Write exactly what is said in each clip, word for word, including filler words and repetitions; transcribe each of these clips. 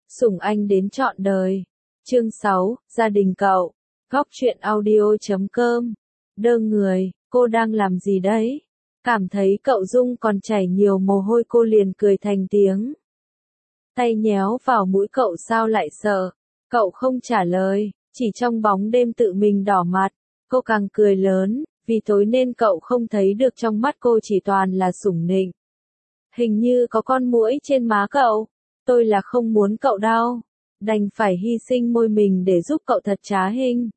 Sủng anh đến trọn đời. Chương sáu, gia đình cậu. Góc truyện audio chấm com. Đơ người, cô đang làm gì đấy? Cảm thấy cậu Dung còn chảy nhiều mồ hôi, cô liền cười thành tiếng. Tay nhéo vào mũi cậu, sao lại sợ? Cậu không trả lời, chỉ trong bóng đêm tự mình đỏ mặt. Cô càng cười lớn, vì tối nên cậu không thấy được trong mắt cô chỉ toàn là sủng nịnh. Hình như có con muỗi trên má cậu. Tôi là không muốn cậu đau, đành phải hy sinh môi mình để giúp cậu thật trá hình.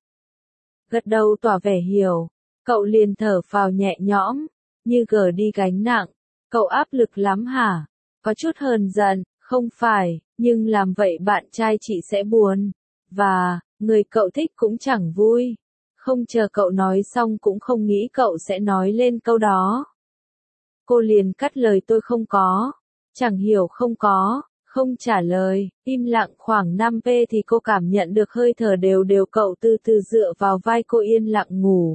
Gật đầu tỏ vẻ hiểu, cậu liền thở phào nhẹ nhõm, như gỡ đi gánh nặng. Cậu áp lực lắm hả? Có chút hờn giận, không phải, nhưng làm vậy bạn trai chị sẽ buồn. Và, người cậu thích cũng chẳng vui. Không chờ cậu nói xong cũng không nghĩ cậu sẽ nói lên câu đó. Cô liền cắt lời, tôi không có. Chẳng hiểu không có. Không trả lời, im lặng khoảng năm phút thì cô cảm nhận được hơi thở đều đều, cậu từ từ dựa vào vai cô yên lặng ngủ.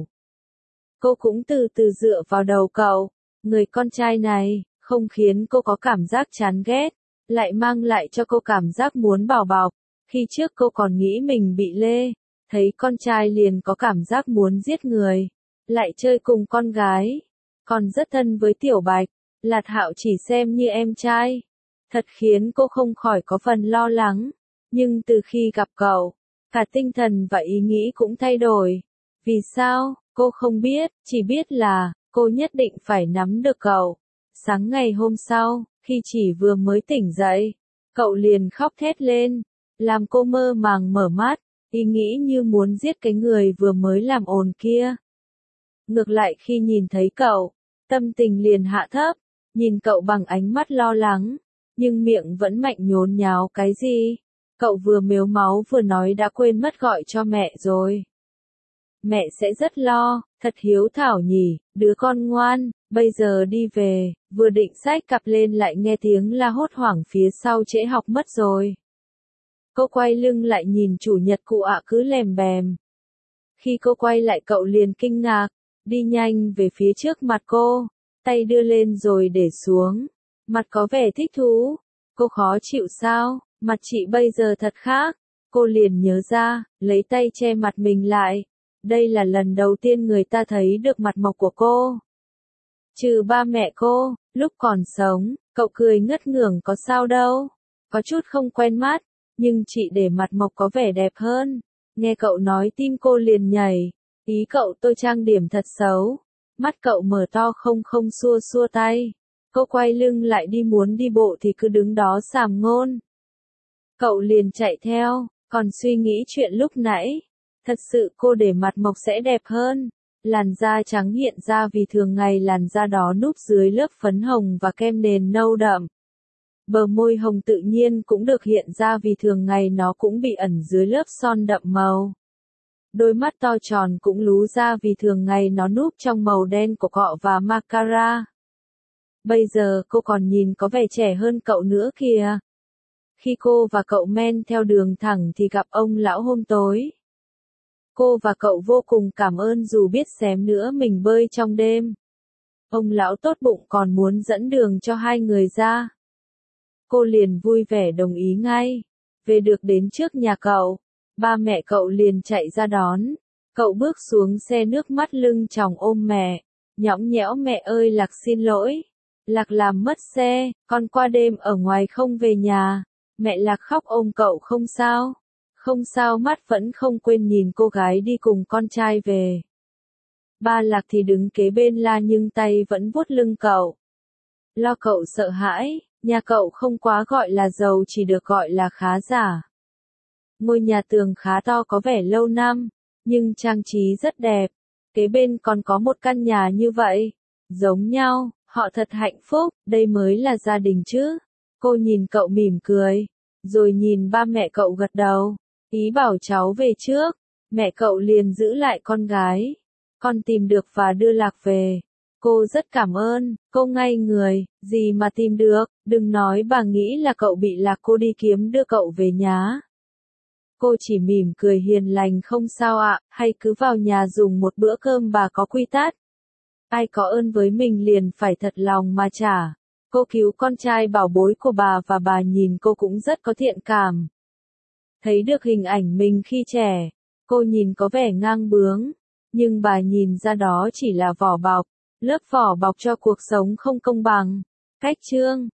Cô cũng từ từ dựa vào đầu cậu. Người con trai này, không khiến cô có cảm giác chán ghét, lại mang lại cho cô cảm giác muốn bảo bọc. Khi trước cô còn nghĩ mình bị lê, thấy con trai liền có cảm giác muốn giết người, lại chơi cùng con gái, còn rất thân với Tiểu Bạch, Lạt Hạo chỉ xem như em trai. Thật khiến cô không khỏi có phần lo lắng, nhưng từ khi gặp cậu, cả tinh thần và ý nghĩ cũng thay đổi. Vì sao, cô không biết, chỉ biết là, cô nhất định phải nắm được cậu. Sáng ngày hôm sau, khi chỉ vừa mới tỉnh dậy, cậu liền khóc thét lên, làm cô mơ màng mở mắt, ý nghĩ như muốn giết cái người vừa mới làm ồn kia. Ngược lại khi nhìn thấy cậu, tâm tình liền hạ thấp, nhìn cậu bằng ánh mắt lo lắng. Nhưng miệng vẫn mạnh nhốn nháo cái gì? Cậu vừa mếu máu vừa nói đã quên mất gọi cho mẹ rồi. Mẹ sẽ rất lo, thật hiếu thảo nhỉ, đứa con ngoan, bây giờ đi về, vừa định xách cặp lên lại nghe tiếng la hốt hoảng phía sau, trễ học mất rồi. Cô quay lưng lại nhìn chủ nhật cụ ạ cứ lèm bèm. Khi cô quay lại cậu liền kinh ngạc, đi nhanh về phía trước mặt cô, tay đưa lên rồi để xuống. Mặt có vẻ thích thú. Cô khó chịu sao? Mặt chị bây giờ thật khác. Cô liền nhớ ra, lấy tay che mặt mình lại. Đây là lần đầu tiên người ta thấy được mặt mộc của cô. Trừ ba mẹ cô, lúc còn sống, cậu cười ngất ngưởng có sao đâu. Có chút không quen mắt, nhưng chị để mặt mộc có vẻ đẹp hơn. Nghe cậu nói tim cô liền nhảy. Ý cậu tôi trang điểm thật xấu. Mắt cậu mở to không không xua xua tay. Cô quay lưng lại đi, muốn đi bộ thì cứ đứng đó sàm ngôn. Cậu liền chạy theo, còn suy nghĩ chuyện lúc nãy. Thật sự cô để mặt mộc sẽ đẹp hơn. Làn da trắng hiện ra vì thường ngày làn da đó núp dưới lớp phấn hồng và kem nền nâu đậm. Bờ môi hồng tự nhiên cũng được hiện ra vì thường ngày nó cũng bị ẩn dưới lớp son đậm màu. Đôi mắt to tròn cũng lú ra vì thường ngày nó núp trong màu đen của cọ và mascara. Bây giờ cô còn nhìn có vẻ trẻ hơn cậu nữa kìa. Khi cô và cậu men theo đường thẳng thì gặp ông lão hôm tối. Cô và cậu vô cùng cảm ơn dù biết xém nữa mình bơi trong đêm. Ông lão tốt bụng còn muốn dẫn đường cho hai người ra. Cô liền vui vẻ đồng ý ngay. Về được đến trước nhà cậu, ba mẹ cậu liền chạy ra đón. Cậu bước xuống xe nước mắt lưng tròng ôm mẹ. Nhõng nhẽo, mẹ ơi Lạc xin lỗi. Lạc làm mất xe, con qua đêm ở ngoài không về nhà. Mẹ Lạc khóc ôm cậu, không sao. Không sao, mắt vẫn không quên nhìn cô gái đi cùng con trai về. Ba Lạc thì đứng kế bên la nhưng tay vẫn vuốt lưng cậu. Lo cậu sợ hãi, nhà cậu không quá gọi là giàu, chỉ được gọi là khá giả. Ngôi nhà tường khá to có vẻ lâu năm, nhưng trang trí rất đẹp. Kế bên còn có một căn nhà như vậy. Giống nhau. Họ thật hạnh phúc, đây mới là gia đình chứ. Cô nhìn cậu mỉm cười, rồi nhìn ba mẹ cậu gật đầu, ý bảo cháu về trước. Mẹ cậu liền giữ lại con gái. Con tìm được và đưa Lạc về. Cô rất cảm ơn, cô ngay người, gì mà tìm được, đừng nói bà nghĩ là cậu bị Lạc cô đi kiếm đưa cậu về nhá. Cô chỉ mỉm cười hiền lành, không sao ạ, hay cứ vào nhà dùng một bữa cơm, bà có quy tắc. Ai có ơn với mình liền phải thật lòng mà trả. Cô cứu con trai bảo bối của bà và bà nhìn cô cũng rất có thiện cảm. Thấy được hình ảnh mình khi trẻ, cô nhìn có vẻ ngang bướng, nhưng bà nhìn ra đó chỉ là vỏ bọc, lớp vỏ bọc cho cuộc sống không công bằng. Cách chương